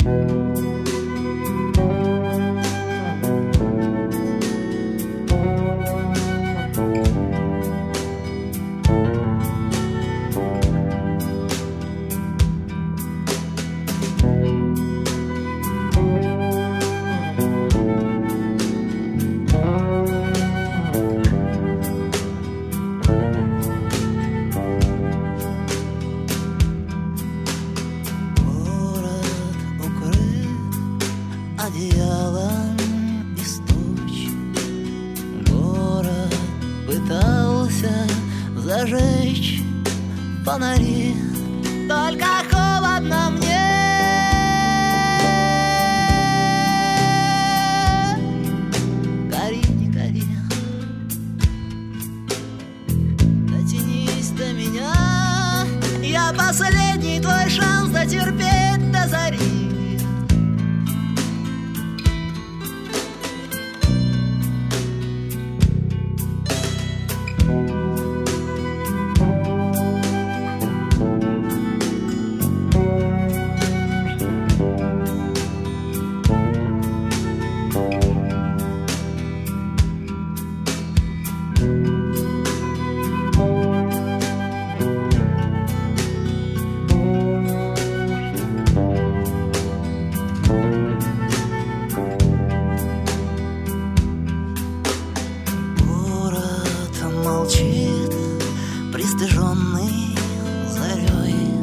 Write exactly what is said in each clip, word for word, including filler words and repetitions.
Одеялом из туч город пытался зажечь фонари, только холодно мне. Гори, не гори, дотянись до меня, я последний твой шанс дотерпеть до зари. Молчит, пристыженный зарей.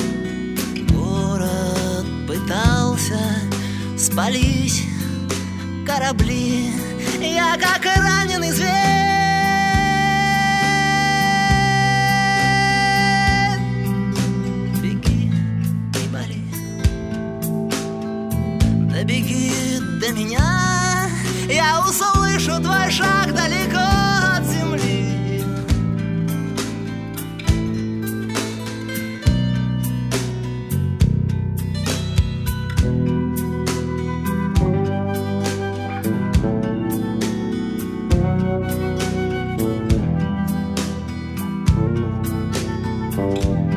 Город пытался спалить корабли, я как раненый зверь. Беги, не боли, да беги до меня, я услышу твой шаг далеко от земли. Thank you.